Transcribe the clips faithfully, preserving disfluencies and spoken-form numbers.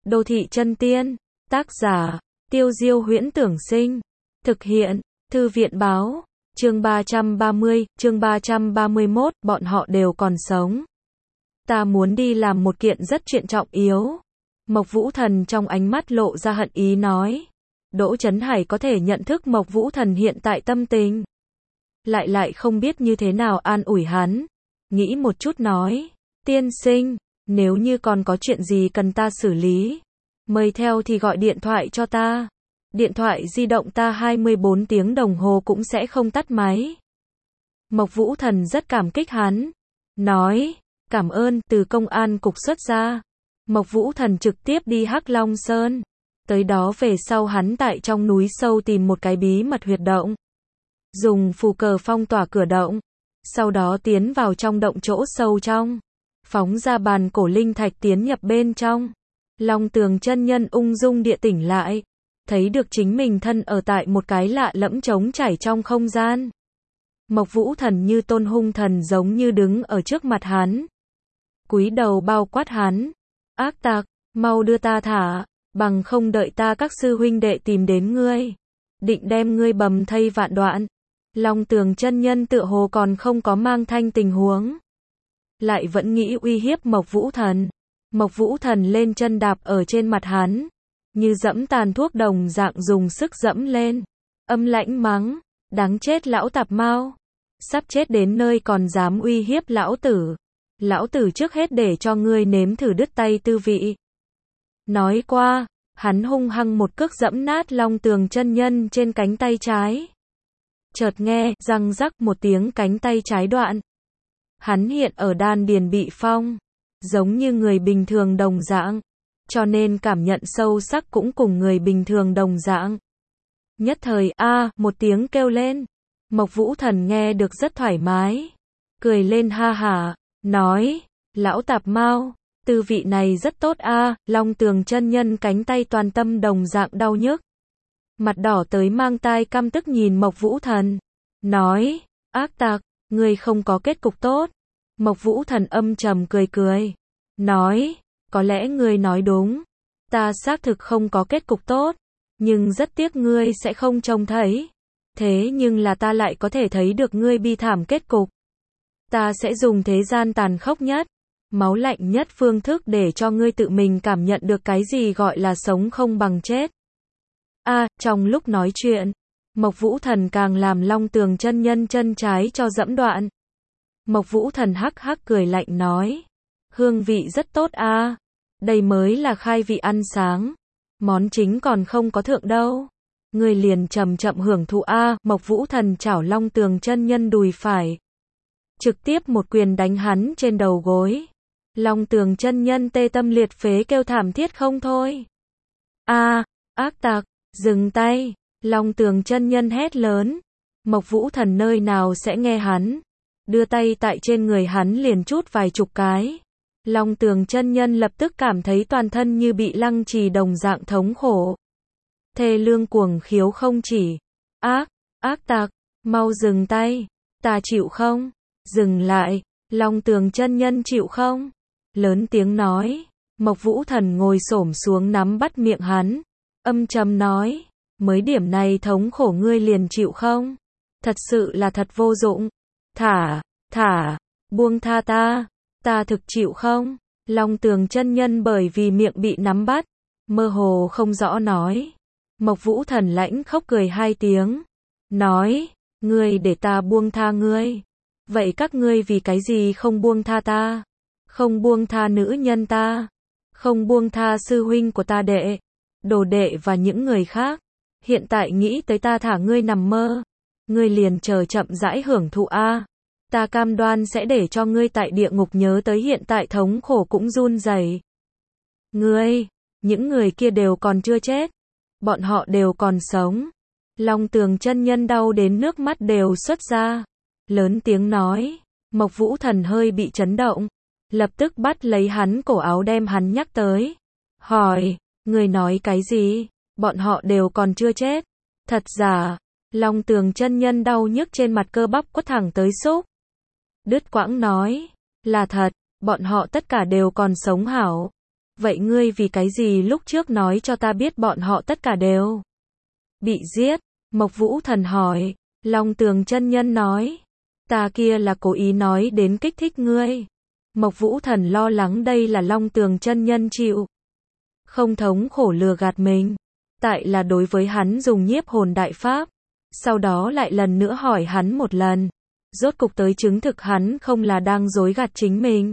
Đô thị chân tiên. Tác giả, Tiêu Diêu Huyễn Tưởng Sinh. Thực hiện, Thư viện Báo. Chương ba trăm ba mươi, chương ba trăm ba mươi mốt, bọn họ đều còn sống. Ta muốn đi làm một kiện rất chuyện trọng yếu. Mộc Vũ Thần trong ánh mắt lộ ra hận ý nói. Đỗ Chấn Hải có thể nhận thức Mộc Vũ Thần hiện tại tâm tình. Lại lại không biết như thế nào an ủi hắn. Nghĩ một chút nói. Tiên sinh, nếu như còn có chuyện gì cần ta xử lý, mời theo thì gọi điện thoại cho ta. Điện thoại di động ta hai mươi bốn tiếng đồng hồ cũng sẽ không tắt máy. Mộc Vũ Thần rất cảm kích hắn. Nói, cảm ơn, từ công an cục xuất ra. Mộc Vũ Thần trực tiếp đi Hắc Long Sơn. Tới đó về sau hắn tại trong núi sâu tìm một cái bí mật huyệt động. Dùng phù cờ phong tỏa cửa động. Sau đó tiến vào trong động chỗ sâu trong. Phóng ra bàn cổ linh thạch tiến nhập bên trong. Long Tường chân nhân ung dung địa tỉnh lại. Thấy được chính mình thân ở tại một cái lạ lẫm trống trải trong không gian. Mộc Vũ Thần như tôn hung thần giống như đứng ở trước mặt hắn. Cúi đầu bao quát hắn. Ác tặc, mau đưa ta thả, bằng không đợi ta các sư huynh đệ tìm đến ngươi. Định đem ngươi bầm thây vạn đoạn. Long Tường chân nhân tựa hồ còn không có mang thanh tình huống. Lại vẫn nghĩ uy hiếp Mộc Vũ Thần. Mộc Vũ Thần lên chân đạp ở trên mặt hắn. Như dẫm tàn thuốc đồng dạng dùng sức dẫm lên. Âm lãnh mắng. Đáng chết lão tạp mau. Sắp chết đến nơi còn dám uy hiếp lão tử. Lão tử trước hết để cho ngươi nếm thử đứt tay tư vị. Nói qua, hắn hung hăng một cước dẫm nát Long Tường chân nhân trên cánh tay trái. Chợt nghe, răng rắc một tiếng cánh tay trái đoạn. Hắn hiện ở đan điền bị phong. Giống như người bình thường đồng dạng. Cho nên cảm nhận sâu sắc cũng cùng người bình thường đồng dạng. Nhất thời, a một tiếng kêu lên. Mộc Vũ Thần nghe được rất thoải mái. Cười lên ha hả, nói, lão tạp mau, tư vị này rất tốt a. Long Tường chân nhân cánh tay toàn tâm đồng dạng đau nhức. Mặt đỏ tới mang tai căm tức nhìn Mộc Vũ Thần. Nói, ác tặc, ngươi không có kết cục tốt. Mộc Vũ Thần âm trầm cười cười. Nói, có lẽ ngươi nói đúng. Ta xác thực không có kết cục tốt. Nhưng rất tiếc ngươi sẽ không trông thấy. Thế nhưng là ta lại có thể thấy được ngươi bi thảm kết cục. Ta sẽ dùng thế gian tàn khốc nhất, máu lạnh nhất phương thức để cho ngươi tự mình cảm nhận được cái gì gọi là sống không bằng chết. A, à, trong lúc nói chuyện, Mộc Vũ Thần càng làm Long Tường chân nhân chân trái cho dẫm đoạn. Mộc Vũ Thần hắc hắc cười lạnh nói, hương vị rất tốt a, à. Đây mới là khai vị ăn sáng. Món chính còn không có thượng đâu. Ngươi liền chậm chậm hưởng thụ a. À. Mộc Vũ Thần chảo Long Tường chân nhân đùi phải. Trực tiếp một quyền đánh hắn trên đầu gối. Long Tường chân nhân tê tâm liệt phế kêu thảm thiết không thôi. A, à, ác tặc, dừng tay. Long Tường chân nhân hét lớn. Mộc Vũ Thần nơi nào sẽ nghe hắn. Đưa tay tại trên người hắn liền chút vài chục cái. Long Tường chân nhân lập tức cảm thấy toàn thân như bị lăng trì đồng dạng thống khổ. Thê lương cuồng khiếu không chỉ. Ác, ác tặc, mau dừng tay. Ta chịu không? Dừng lại. Long Tường chân nhân chịu không? Lớn tiếng nói. Mộc Vũ Thần ngồi xổm xuống nắm bắt miệng hắn. Âm trầm nói. Mới điểm này thống khổ ngươi liền chịu không? Thật sự là thật vô dụng. Thả, thả, buông tha ta. Ta thực chịu không? Long Tường chân nhân bởi vì miệng bị nắm bắt. Mơ hồ không rõ nói. Mộc Vũ Thần lãnh khóc cười hai tiếng. Nói, ngươi để ta buông tha ngươi. Vậy các ngươi vì cái gì không buông tha ta? Không buông tha nữ nhân ta? Không buông tha sư huynh của ta đệ, đồ đệ và những người khác? Hiện tại nghĩ tới ta thả ngươi nằm mơ. Ngươi liền chờ chậm rãi hưởng thụ a. Ta cam đoan sẽ để cho ngươi tại địa ngục nhớ tới hiện tại thống khổ cũng run rẩy. Ngươi, những người kia đều còn chưa chết. Bọn họ đều còn sống. Long Tường chân nhân đau đến nước mắt đều xuất ra. Lớn tiếng nói. Mộc Vũ Thần hơi bị chấn động. Lập tức bắt lấy hắn cổ áo đem hắn nhắc tới. Hỏi, ngươi nói cái gì? Bọn họ đều còn chưa chết. Thật giả? Long Tường chân nhân đau nhức trên mặt cơ bắp quất thẳng tới xúc. Đứt quãng nói. Là thật, bọn họ tất cả đều còn sống hảo. Vậy ngươi vì cái gì lúc trước nói cho ta biết bọn họ tất cả đều bị giết? Mộc Vũ Thần hỏi. Long Tường chân nhân nói. Ta kia là cố ý nói đến kích thích ngươi. Mộc Vũ Thần lo lắng đây là Long Tường chân nhân chịu không thống khổ lừa gạt mình. Tại là đối với hắn dùng nhiếp hồn đại pháp. Sau đó lại lần nữa hỏi hắn một lần. Rốt cục tới chứng thực hắn không là đang dối gạt chính mình.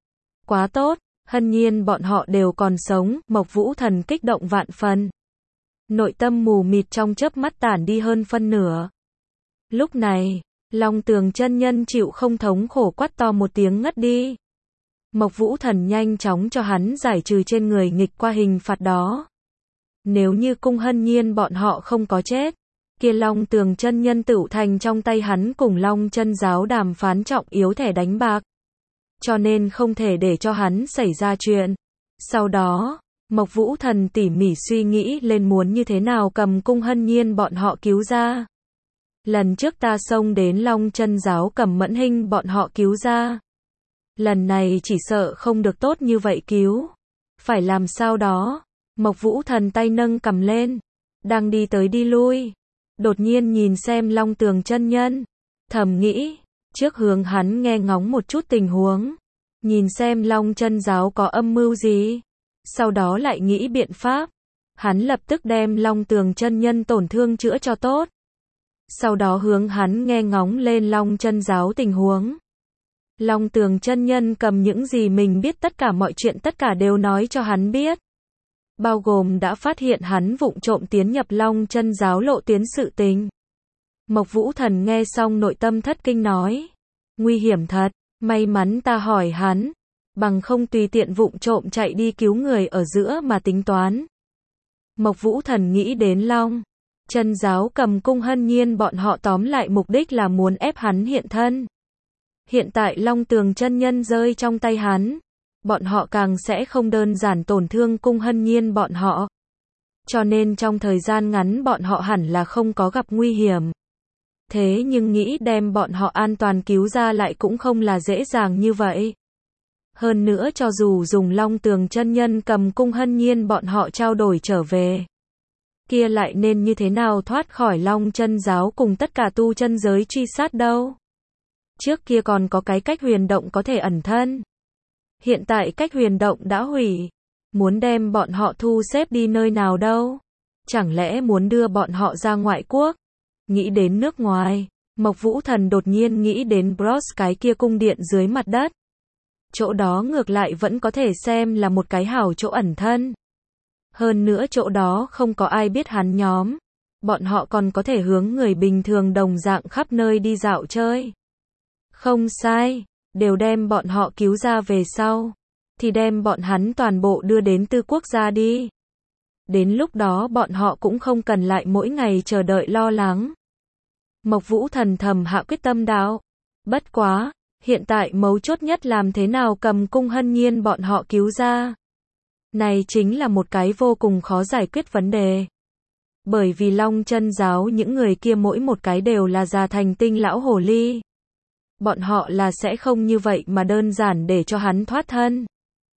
Quá tốt, hân nhiên bọn họ đều còn sống, Mộc Vũ Thần kích động vạn phần. Nội tâm mù mịt trong chớp mắt tản đi hơn phân nửa. Lúc này, Long Tường chân nhân chịu không thống khổ quát to một tiếng ngất đi. Mộc Vũ Thần nhanh chóng cho hắn giải trừ trên người nghịch qua hình phạt đó. Nếu như cung hân nhiên bọn họ không có chết, kia Long Tường chân nhân tựu thành trong tay hắn cùng Long chân giáo đàm phán trọng yếu thẻ đánh bạc. Cho nên không thể để cho hắn xảy ra chuyện. Sau đó, Mộc Vũ Thần tỉ mỉ suy nghĩ lên muốn như thế nào cầm cung hân nhiên bọn họ cứu ra. Lần trước ta xông đến Long chân giáo cầm mẫn hình bọn họ cứu ra. Lần này chỉ sợ không được tốt như vậy cứu. Phải làm sao đó? Mộc Vũ Thần tay nâng cầm lên. Đang đi tới đi lui. Đột nhiên nhìn xem Long Tường chân nhân. Thầm nghĩ. Trước hướng hắn nghe ngóng một chút tình huống. Nhìn xem Long chân giáo có âm mưu gì. Sau đó lại nghĩ biện pháp. Hắn lập tức đem Long Tường chân nhân tổn thương chữa cho tốt. Sau đó hướng hắn nghe ngóng lên Long chân giáo tình huống. Long Tường chân nhân cầm những gì mình biết tất cả mọi chuyện tất cả đều nói cho hắn biết. Bao gồm đã phát hiện hắn vụng trộm tiến nhập Long chân giáo lộ tuyến sự tình. Mộc Vũ Thần nghe xong nội tâm thất kinh nói. Nguy hiểm thật, may mắn ta hỏi hắn. Bằng không tùy tiện vụng trộm chạy đi cứu người ở giữa mà tính toán. Mộc Vũ Thần nghĩ đến Long chân giáo cầm cung hân nhiên bọn họ tóm lại mục đích là muốn ép hắn hiện thân. Hiện tại Long Tường chân nhân rơi trong tay hắn. Bọn họ càng sẽ không đơn giản tổn thương cung hân nhiên bọn họ. Cho nên trong thời gian ngắn bọn họ hẳn là không có gặp nguy hiểm. Thế nhưng nghĩ đem bọn họ an toàn cứu ra lại cũng không là dễ dàng như vậy. Hơn nữa cho dù dùng Long Tường chân nhân cầm cung hân nhiên bọn họ trao đổi trở về. Kia lại nên như thế nào thoát khỏi Long chân giáo cùng tất cả tu chân giới truy sát đâu. Trước kia còn có cái cách huyền động có thể ẩn thân. Hiện tại cách huyền động đã hủy. Muốn đem bọn họ thu xếp đi nơi nào đâu. Chẳng lẽ muốn đưa bọn họ ra ngoại quốc. Nghĩ đến nước ngoài. Mộc Vũ Thần đột nhiên nghĩ đến Bros cái kia cung điện dưới mặt đất. Chỗ đó ngược lại vẫn có thể xem là một cái hảo chỗ ẩn thân. Hơn nữa chỗ đó không có ai biết hắn nhóm. Bọn họ còn có thể hướng người bình thường đồng dạng khắp nơi đi dạo chơi. Không sai, đều đem bọn họ cứu ra về sau. Thì đem bọn hắn toàn bộ đưa đến tư quốc gia đi. Đến lúc đó bọn họ cũng không cần lại mỗi ngày chờ đợi lo lắng. Mộc Vũ Thần thầm hạ quyết tâm đạo. Bất quá, hiện tại mấu chốt nhất làm thế nào cầm cung hân nhiên bọn họ cứu ra. Này chính là một cái vô cùng khó giải quyết vấn đề. Bởi vì Long chân giáo những người kia mỗi một cái đều là già thành tinh lão hồ ly. Bọn họ là sẽ không như vậy mà đơn giản để cho hắn thoát thân.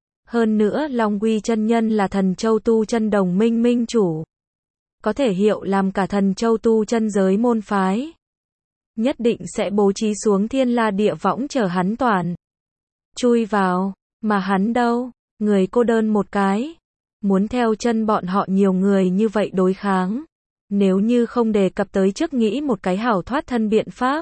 Hơn nữa Long Uy chân nhân là Thần Châu tu chân đồng minh minh chủ. Có thể hiệu làm cả Thần Châu tu chân giới môn phái. Nhất định sẽ bố trí xuống thiên la địa võng chờ hắn toàn chui vào, mà hắn đâu, người cô đơn một cái. Muốn theo chân bọn họ nhiều người như vậy đối kháng. Nếu như không đề cập tới trước nghĩ một cái hảo thoát thân biện pháp.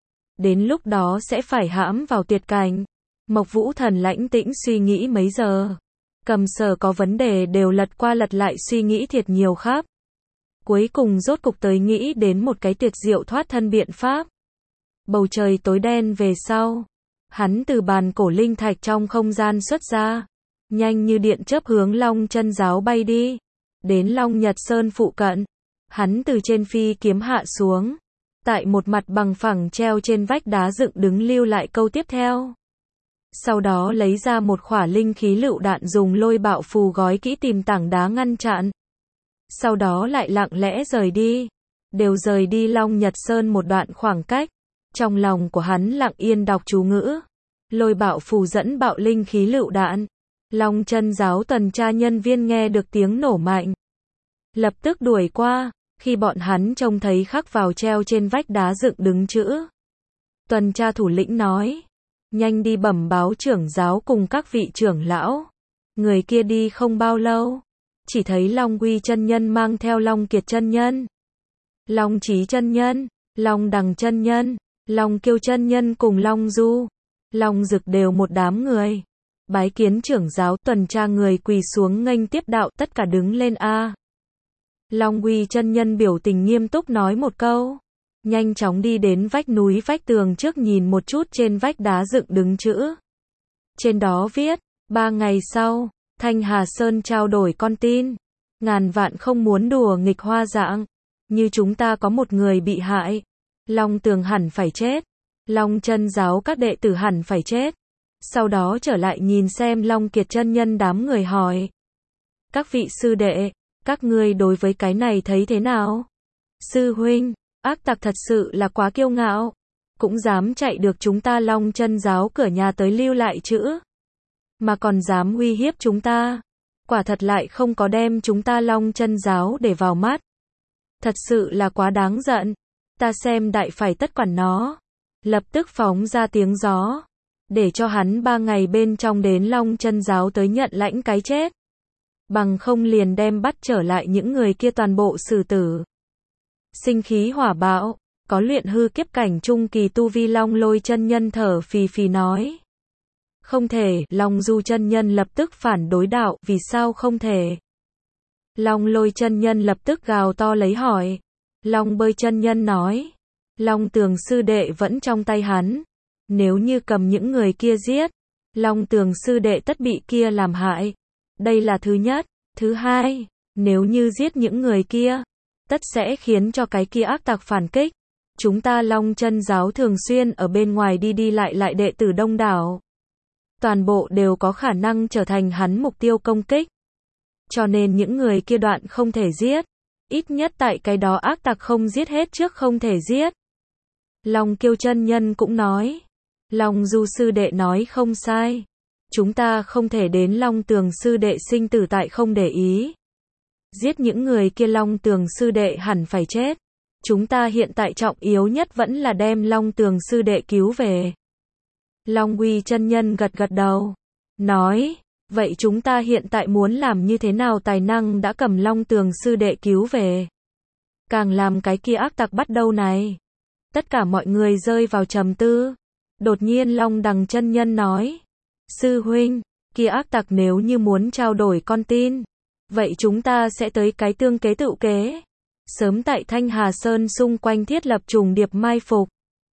Đến lúc đó sẽ phải hãm vào tuyệt cảnh. Mộc Vũ Thần lãnh tĩnh suy nghĩ mấy giờ. Cầm sở có vấn đề đều lật qua lật lại suy nghĩ thiệt nhiều khắp. Cuối cùng rốt cục tới nghĩ đến một cái tuyệt diệu thoát thân biện pháp. Bầu trời tối đen về sau. Hắn từ bàn cổ linh thạch trong không gian xuất ra. Nhanh như điện chớp hướng Long chân giáo bay đi. Đến Long Nhật Sơn phụ cận. Hắn từ trên phi kiếm hạ xuống. Tại một mặt bằng phẳng treo trên vách đá dựng đứng lưu lại câu tiếp theo. Sau đó lấy ra một khỏa linh khí lựu đạn dùng lôi bạo phù gói kỹ tìm tảng đá ngăn chặn. Sau đó lại lặng lẽ rời đi. Đều rời đi Long Nhật Sơn một đoạn khoảng cách. Trong lòng của hắn lặng yên đọc chú ngữ. Lôi bạo phù dẫn bạo linh khí lựu đạn. Long Chân giáo tuần tra nhân viên nghe được tiếng nổ mạnh, lập tức đuổi qua, khi bọn hắn trông thấy khắc vào treo trên vách đá dựng đứng chữ. Tuần tra thủ lĩnh nói, nhanh đi bẩm báo trưởng giáo cùng các vị trưởng lão. Người kia đi không bao lâu, chỉ thấy Long Uy chân nhân mang theo Long Kiệt chân nhân, Long Chí chân nhân, Long Đằng chân nhân, Long Kiêu chân nhân cùng Long Du, Long Dực đều một đám người. Bái kiến trưởng giáo. Tuần tra người quỳ xuống nghênh tiếp đạo, tất cả đứng lên a. Long Uy chân nhân biểu tình nghiêm túc nói một câu, nhanh chóng đi đến vách núi vách tường trước nhìn một chút trên vách đá dựng đứng chữ. Trên đó viết, ba ngày sau, Thanh Hà Sơn trao đổi con tin. Ngàn vạn không muốn đùa nghịch hoa dạng. Như chúng ta có một người bị hại, Long Tường hẳn phải chết. Long Chân giáo các đệ tử hẳn phải chết. Sau đó trở lại nhìn xem Long Kiệt chân nhân, đám người hỏi, các vị sư đệ, các ngươi đối với cái này thấy thế nào? Sư huynh, ác tặc thật sự là quá kiêu ngạo, cũng dám chạy được chúng ta Long Chân giáo cửa nhà tới lưu lại chữ, mà còn dám uy hiếp chúng ta, quả thật lại không có đem chúng ta Long Chân giáo để vào mắt. Thật sự là quá đáng giận, ta xem đại phải tất quản nó. Lập tức phóng ra tiếng gió, để cho hắn ba ngày bên trong đến Long Chân giáo tới nhận lãnh cái chết. Bằng không liền đem bắt trở lại những người kia toàn bộ xử tử. Sinh khí hỏa bạo, có luyện hư kiếp cảnh trung kỳ tu vi Long Lôi chân nhân thở phì phì nói. Không thể. Long Du chân nhân lập tức phản đối đạo, vì sao không thể? Long Lôi chân nhân lập tức gào to lấy hỏi. Long Bơi chân nhân nói, Long Tường sư đệ vẫn trong tay hắn, nếu như cầm những người kia giết, Long Tường sư đệ tất bị kia làm hại. Đây là thứ nhất. Thứ hai, nếu như giết những người kia, tất sẽ khiến cho cái kia ác tặc phản kích. Chúng ta Long Chân giáo thường xuyên ở bên ngoài đi đi lại lại đệ tử đông đảo, toàn bộ đều có khả năng trở thành hắn mục tiêu công kích. Cho nên những người kia đoạn không thể giết, ít nhất tại cái đó ác tặc không giết hết trước không thể giết. Long Kiêu chân nhân cũng nói, Long Du sư đệ nói không sai, chúng ta không thể đến Long Tường sư đệ sinh tử tại không để ý. Giết những người kia Long Tường sư đệ hẳn phải chết. Chúng ta hiện tại trọng yếu nhất vẫn là đem Long Tường sư đệ cứu về. Long Uy chân nhân gật gật đầu, nói, vậy chúng ta hiện tại muốn làm như thế nào? Tài năng đã cầm Long Tường sư đệ cứu về, càng làm cái kia ác tặc bắt đâu này? Tất cả mọi người rơi vào trầm tư. Đột nhiên Long Đằng chân nhân nói, sư huynh, kia ác tặc nếu như muốn trao đổi con tin, vậy chúng ta sẽ tới cái tương kế tựu kế. Sớm tại Thanh Hà Sơn xung quanh thiết lập trùng điệp mai phục,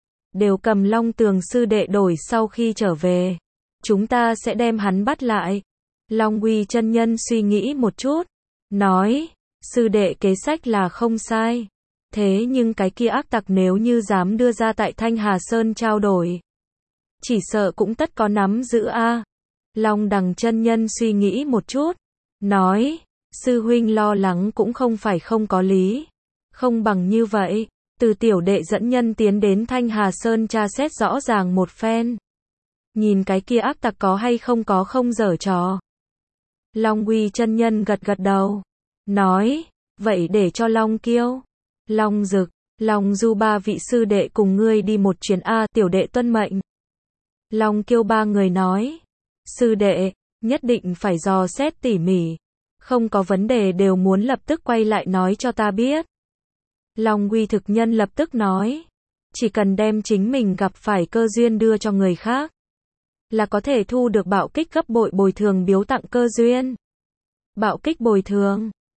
đều cầm Long Tường sư đệ đổi, sau khi trở về, chúng ta sẽ đem hắn bắt lại. Long Uy chân nhân suy nghĩ một chút, nói, sư đệ kế sách là không sai. Thế nhưng cái kia ác tặc nếu như dám đưa ra tại Thanh Hà Sơn trao đổi, chỉ sợ cũng tất có nắm giữ a. Long Đằng chân nhân suy nghĩ một chút, nói, sư huynh lo lắng cũng không phải không có lý. Không bằng như vậy, từ tiểu đệ dẫn nhân tiến đến Thanh Hà Sơn tra xét rõ ràng một phen, nhìn cái kia ác tặc có hay không có không giở trò. Long Uy chân nhân gật gật đầu, nói, vậy để cho Long Kiêu, Long Dực, Long Du ba vị sư đệ cùng ngươi đi một chuyến a. Tiểu đệ tuân mệnh. Long Kiêu ba người nói, sư đệ, nhất định phải dò xét tỉ mỉ, không có vấn đề đều muốn lập tức quay lại nói cho ta biết. Long Uy thực nhân lập tức nói, chỉ cần đem chính mình gặp phải cơ duyên đưa cho người khác, là có thể thu được bạo kích gấp bội bồi thường biếu tặng cơ duyên. Bạo kích bồi thường,